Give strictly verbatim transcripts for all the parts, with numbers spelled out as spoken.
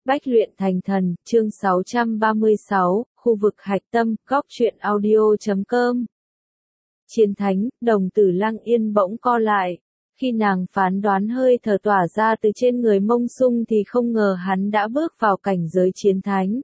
Bách luyện thành thần, chương sáu trăm ba mươi sáu, khu vực hạch tâm, góc truyện audio chấm com. Chiến thánh, đồng tử Lăng Yên bỗng co lại. Khi nàng phán đoán hơi thở tỏa ra từ trên người Mông Sung thì không ngờ hắn đã bước vào cảnh giới chiến thánh.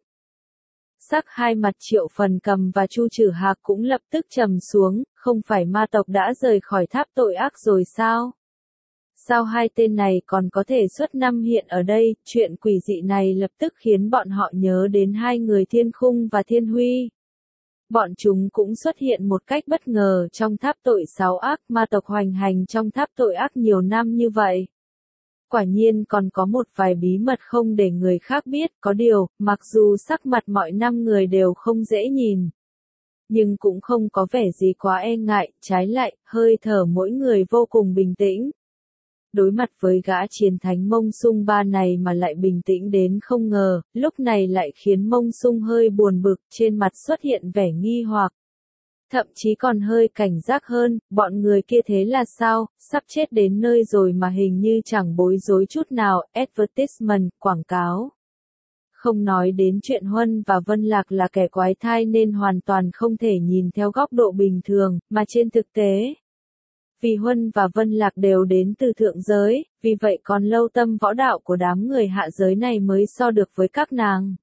Sắc hai mặt Triệu Phần Cầm và Chu Trử Hạc cũng lập tức trầm xuống, không phải ma tộc đã rời khỏi tháp tội ác rồi sao? Sao hai tên này còn có thể xuất năm hiện ở đây? Chuyện quỷ dị này lập tức khiến bọn họ nhớ đến hai người Thiên Khung và Thiên Huy. Bọn chúng cũng xuất hiện một cách bất ngờ trong tháp tội sáu ác, ma tộc hoành hành trong tháp tội ác nhiều năm như vậy. Quả nhiên còn có một vài bí mật không để người khác biết, có điều, mặc dù sắc mặt mọi năm người đều không dễ nhìn, nhưng cũng không có vẻ gì quá e ngại, trái lại, hơi thở mỗi người vô cùng bình tĩnh. Đối mặt với gã chiến thánh Mông Sung ba này mà lại bình tĩnh đến không ngờ, lúc này lại khiến Mông Sung hơi buồn bực, trên mặt xuất hiện vẻ nghi hoặc. Thậm chí còn hơi cảnh giác hơn, bọn người kia thế là sao, sắp chết đến nơi rồi mà hình như chẳng bối rối chút nào, advertisement, quảng cáo. Không nói đến chuyện Huân và Vân Lạc là kẻ quái thai nên hoàn toàn không thể nhìn theo góc độ bình thường, mà trên thực tế. Vì Huân và Vân Lạc đều đến từ thượng giới, vì vậy còn lâu tâm võ đạo của đám người hạ giới này mới so được với các nàng.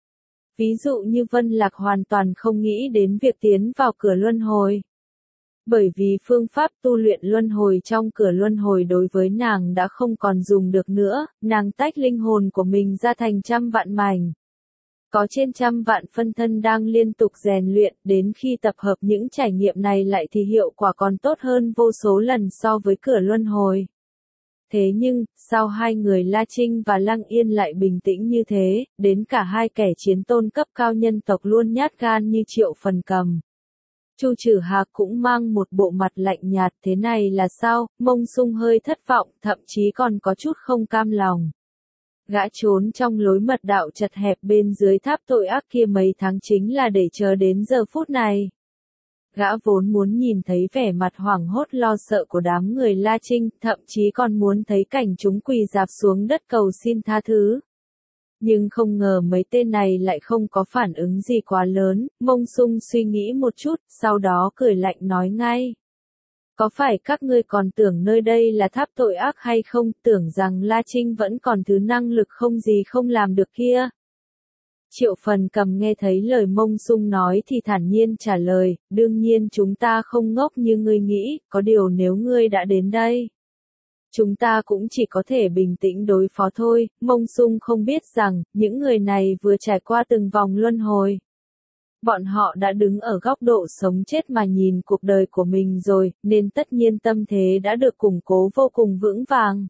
Ví dụ như Vân Lạc hoàn toàn không nghĩ đến việc tiến vào cửa luân hồi. Bởi vì phương pháp tu luyện luân hồi trong cửa luân hồi đối với nàng đã không còn dùng được nữa, nàng tách linh hồn của mình ra thành trăm vạn mảnh. Có trên trăm vạn phân thân đang liên tục rèn luyện, đến khi tập hợp những trải nghiệm này lại thì hiệu quả còn tốt hơn vô số lần so với cửa luân hồi. Thế nhưng, sao hai người La Trinh và Lăng Yên lại bình tĩnh như thế, đến cả hai kẻ chiến tôn cấp cao nhân tộc luôn nhát gan như Triệu Phần Cầm. Chu Trử Hạc cũng mang một bộ mặt lạnh nhạt, thế này là sao? Mông Sung hơi thất vọng, thậm chí còn có chút không cam lòng. Gã trốn trong lối mật đạo chật hẹp bên dưới tháp tội ác kia mấy tháng chính là để chờ đến giờ phút này. Gã vốn muốn nhìn thấy vẻ mặt hoảng hốt lo sợ của đám người La Trinh, thậm chí còn muốn thấy cảnh chúng quỳ rạp xuống đất cầu xin tha thứ. Nhưng không ngờ mấy tên này lại không có phản ứng gì quá lớn, Mông Sung suy nghĩ một chút, sau đó cười lạnh nói ngay. Có phải các ngươi còn tưởng nơi đây là tháp tội ác hay không, tưởng rằng La Trinh vẫn còn thứ năng lực không gì không làm được kia? Triệu Phần Cầm nghe thấy lời Mông Sung nói thì thản nhiên trả lời, đương nhiên chúng ta không ngốc như ngươi nghĩ, có điều nếu ngươi đã đến đây, chúng ta cũng chỉ có thể bình tĩnh đối phó thôi. Mông Sung không biết rằng, những người này vừa trải qua từng vòng luân hồi. Bọn họ đã đứng ở góc độ sống chết mà nhìn cuộc đời của mình rồi, nên tất nhiên tâm thế đã được củng cố vô cùng vững vàng.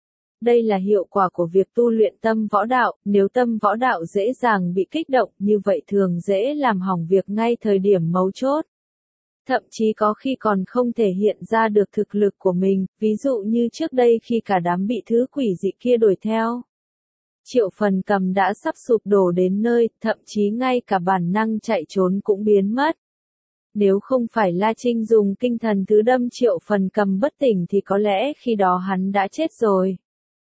Đây là hiệu quả của việc tu luyện tâm võ đạo, nếu tâm võ đạo dễ dàng bị kích động, như vậy thường dễ làm hỏng việc ngay thời điểm mấu chốt. Thậm chí có khi còn không thể hiện ra được thực lực của mình, ví dụ như trước đây khi cả đám bị thứ quỷ dị kia đuổi theo. Triệu Phần Cầm đã sắp sụp đổ đến nơi, thậm chí ngay cả bản năng chạy trốn cũng biến mất. Nếu không phải La Trinh dùng kinh thần thứ đâm Triệu Phần Cầm bất tỉnh thì có lẽ khi đó hắn đã chết rồi.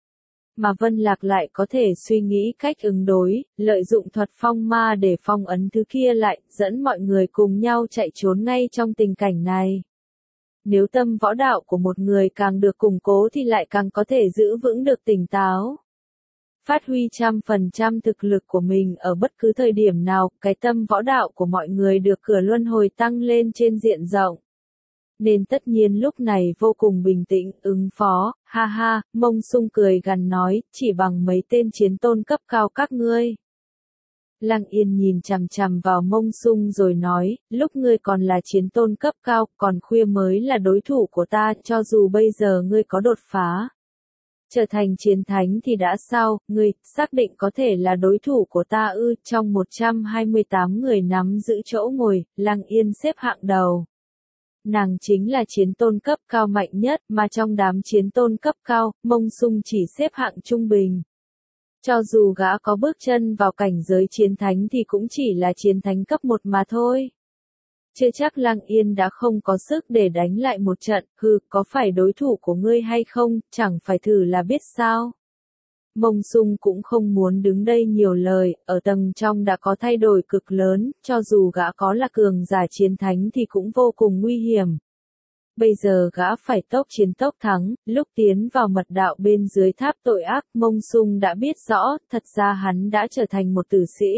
Mà Vân Lạc lại có thể suy nghĩ cách ứng đối, lợi dụng thuật phong ma để phong ấn thứ kia lại, dẫn mọi người cùng nhau chạy trốn ngay trong tình cảnh này. Nếu tâm võ đạo của một người càng được củng cố thì lại càng có thể giữ vững được tỉnh táo. Phát huy trăm phần trăm thực lực của mình ở bất cứ thời điểm nào, cái tâm võ đạo của mọi người được cửa luân hồi tăng lên trên diện rộng. Nên tất nhiên lúc này vô cùng bình tĩnh, ứng phó, ha ha, Mông Sung cười gằn nói, chỉ bằng mấy tên chiến tôn cấp cao các ngươi. Lăng Yên nhìn chằm chằm vào Mông Sung rồi nói, lúc ngươi còn là chiến tôn cấp cao, còn khuya mới là đối thủ của ta, cho dù bây giờ ngươi có đột phá. Trở thành chiến thánh thì đã sao, ngươi, xác định có thể là đối thủ của ta ư, trong một trăm hai mươi tám người nắm giữ chỗ ngồi, Lăng Yên xếp hạng đầu. Nàng chính là chiến tôn cấp cao mạnh nhất, mà trong đám chiến tôn cấp cao, Mông Sung chỉ xếp hạng trung bình. Cho dù gã có bước chân vào cảnh giới chiến thánh thì cũng chỉ là chiến thánh cấp một mà thôi. Chưa chắc Lăng Yên đã không có sức để đánh lại một trận, hừ, có phải đối thủ của ngươi hay không, chẳng phải thử là biết sao. Mông Sung cũng không muốn đứng đây nhiều lời, ở tầng trong đã có thay đổi cực lớn, cho dù gã có là cường giả chiến thánh thì cũng vô cùng nguy hiểm. Bây giờ gã phải tốc chiến tốc thắng, lúc tiến vào mật đạo bên dưới tháp tội ác, Mông Sung đã biết rõ, thật ra hắn đã trở thành một tử sĩ.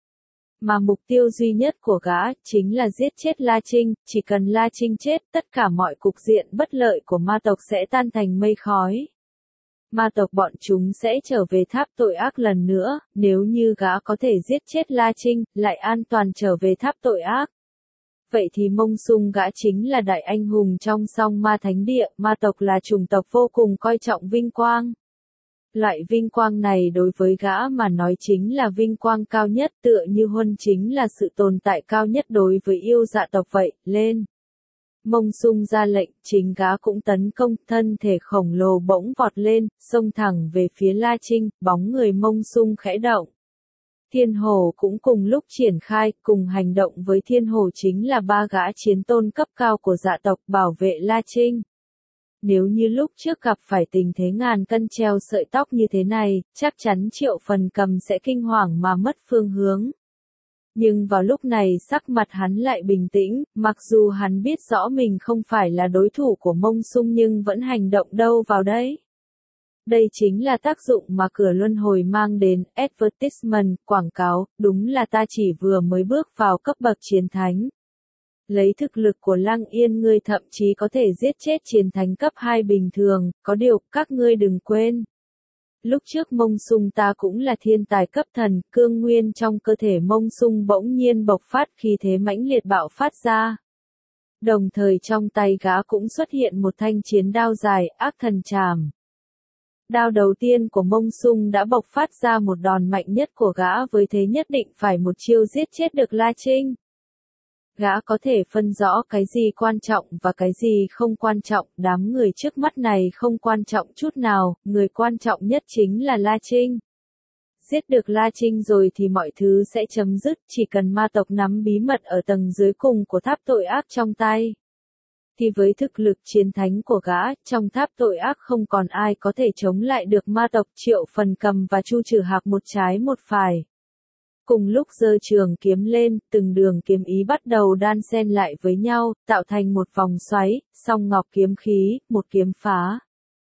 Mà mục tiêu duy nhất của gã, chính là giết chết La Trinh, chỉ cần La Trinh chết, tất cả mọi cục diện bất lợi của ma tộc sẽ tan thành mây khói. Ma tộc bọn chúng sẽ trở về tháp tội ác lần nữa, nếu như gã có thể giết chết La Trinh, lại an toàn trở về tháp tội ác. Vậy thì Mông Sung gã chính là đại anh hùng trong song ma thánh địa, ma tộc là chủng tộc vô cùng coi trọng vinh quang. Loại vinh quang này đối với gã mà nói chính là vinh quang cao nhất, tựa như huân chính là sự tồn tại cao nhất đối với yêu dạ tộc vậy, lên. Mông Sung ra lệnh, chính gã cũng tấn công, thân thể khổng lồ bỗng vọt lên, xông thẳng về phía La Trinh, bóng người Mông Sung khẽ động. Thiên Hồ cũng cùng lúc triển khai, cùng hành động với Thiên Hồ chính là ba gã chiến tôn cấp cao của dạ tộc bảo vệ La Trinh. Nếu như lúc trước gặp phải tình thế ngàn cân treo sợi tóc như thế này, chắc chắn Triệu Phần Cầm sẽ kinh hoàng mà mất phương hướng. Nhưng vào lúc này sắc mặt hắn lại bình tĩnh, mặc dù hắn biết rõ mình không phải là đối thủ của Mông Sung nhưng vẫn hành động đâu vào đấy. Đây chính là tác dụng mà cửa luân hồi mang đến, advertisement, quảng cáo, đúng là ta chỉ vừa mới bước vào cấp bậc chiến thánh. Lấy thực lực của Lăng Yên ngươi thậm chí có thể giết chết chiến thánh cấp hai bình thường, có điều, các ngươi đừng quên. Lúc trước Mông Sung ta cũng là thiên tài cấp thần, cương nguyên trong cơ thể Mông Sung bỗng nhiên bộc phát khí thế mãnh liệt bạo phát ra. Đồng thời trong tay gã cũng xuất hiện một thanh chiến đao dài, ác thần trảm. Đao đầu tiên của Mông Sung đã bộc phát ra một đòn mạnh nhất của gã với thế nhất định phải một chiêu giết chết được La Trinh. Gã có thể phân rõ cái gì quan trọng và cái gì không quan trọng, đám người trước mắt này không quan trọng chút nào, người quan trọng nhất chính là La Trinh. Giết được La Trinh rồi thì mọi thứ sẽ chấm dứt, chỉ cần ma tộc nắm bí mật ở tầng dưới cùng của tháp tội ác trong tay. Thì với thực lực chiến thánh của gã, trong tháp tội ác không còn ai có thể chống lại được ma tộc Triệu Phần Cầm và Chu Trừ Hạc một trái một phải. Cùng lúc giơ trường kiếm lên, từng đường kiếm ý bắt đầu đan xen lại với nhau, tạo thành một vòng xoáy, song ngọc kiếm khí, một kiếm phá.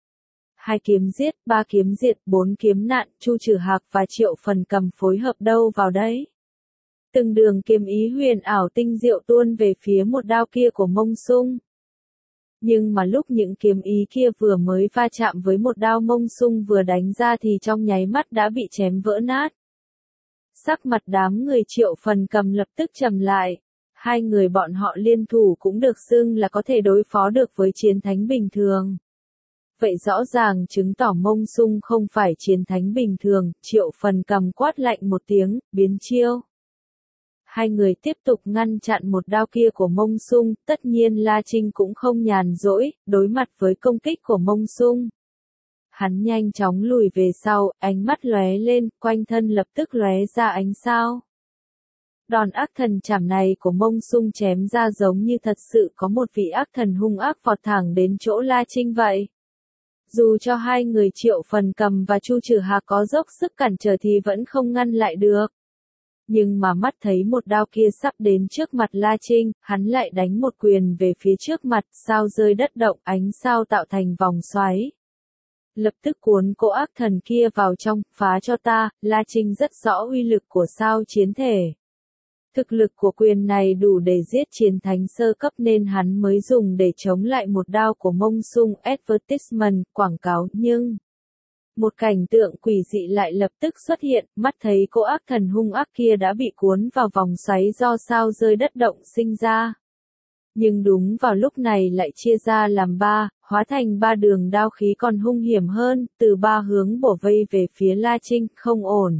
Hai kiếm giết, ba kiếm diệt, bốn kiếm nạn, Chu Trừ Hạc và Triệu Phần Cầm phối hợp đâu vào đấy. Từng đường kiếm ý huyền ảo tinh diệu tuôn về phía một đao kia của Mông Sung. Nhưng mà lúc những kiếm ý kia vừa mới va chạm với một đao Mông Sung vừa đánh ra thì trong nháy mắt đã bị chém vỡ nát. Sắc mặt đám người Triệu Phần Cầm lập tức trầm lại. Hai người bọn họ liên thủ cũng được xưng là có thể đối phó được với chiến thánh bình thường. Vậy rõ ràng chứng tỏ Mông Sung không phải chiến thánh bình thường, Triệu Phần Cầm quát lạnh một tiếng, biến chiêu. Hai người tiếp tục ngăn chặn một đao kia của Mông Sung, tất nhiên La Trinh cũng không nhàn rỗi, đối mặt với công kích của Mông Sung. Hắn nhanh chóng lùi về sau, ánh mắt lóe lên, quanh thân lập tức lóe ra ánh sao. Đòn ác thần chảm này của Mông Sung chém ra giống như thật sự có một vị ác thần hung ác vọt thẳng đến chỗ La Trinh vậy. Dù cho hai người Triệu Phần Cầm và Chu Trừ Hạc có dốc sức cản trở thì vẫn không ngăn lại được. Nhưng mà mắt thấy một đao kia sắp đến trước mặt La Trinh, hắn lại đánh một quyền về phía trước mặt, sao rơi đất động, ánh sao tạo thành vòng xoáy. Lập tức cuốn cỗ ác thần kia vào trong, phá cho ta, La Trinh rất rõ uy lực của sao chiến thể. Thực lực của quyền này đủ để giết chiến thánh sơ cấp nên hắn mới dùng để chống lại một đao của Mông Sung, advertisement, quảng cáo, nhưng... Một cảnh tượng quỷ dị lại lập tức xuất hiện, mắt thấy cỗ ác thần hung ác kia đã bị cuốn vào vòng xoáy do sao rơi đất động sinh ra. Nhưng đúng vào lúc này lại chia ra làm ba, hóa thành ba đường đao khí còn hung hiểm hơn, từ ba hướng bổ vây về phía La Trinh, không ổn.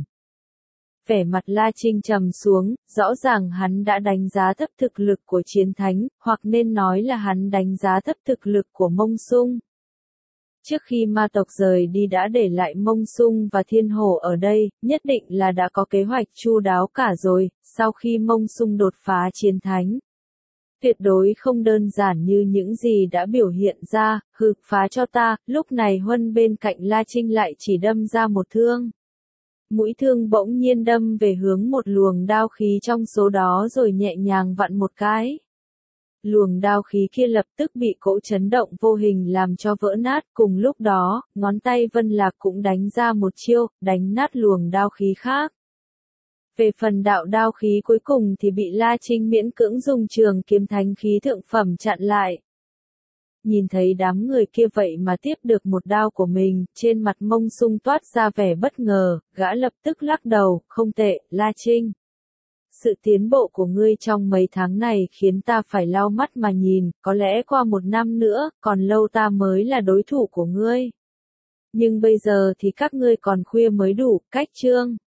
Vẻ mặt La Trinh trầm xuống, rõ ràng hắn đã đánh giá thấp thực lực của chiến thánh, hoặc nên nói là hắn đánh giá thấp thực lực của Mông Sung. Trước khi ma tộc rời đi đã để lại Mông Sung và Thiên Hổ ở đây, nhất định là đã có kế hoạch chu đáo cả rồi, sau khi Mông Sung đột phá chiến thánh. Tuyệt đối không đơn giản như những gì đã biểu hiện ra, hừ, phá cho ta, lúc này Huân bên cạnh La Trinh lại chỉ đâm ra một thương. Mũi thương bỗng nhiên đâm về hướng một luồng đao khí trong số đó rồi nhẹ nhàng vặn một cái. Luồng đao khí kia lập tức bị cỗ chấn động vô hình làm cho vỡ nát, cùng lúc đó, ngón tay Vân Lạc cũng đánh ra một chiêu, đánh nát luồng đao khí khác. Về phần đạo đao khí cuối cùng thì bị La Trinh miễn cưỡng dùng trường kiếm thánh khí thượng phẩm chặn lại. Nhìn thấy đám người kia vậy mà tiếp được một đao của mình, trên mặt Mông Sung toát ra vẻ bất ngờ, gã lập tức lắc đầu, không tệ, La Trinh. Sự tiến bộ của ngươi trong mấy tháng này khiến ta phải lau mắt mà nhìn, có lẽ qua một năm nữa, còn lâu ta mới là đối thủ của ngươi. Nhưng bây giờ thì các ngươi còn khuya mới đủ, cách chương.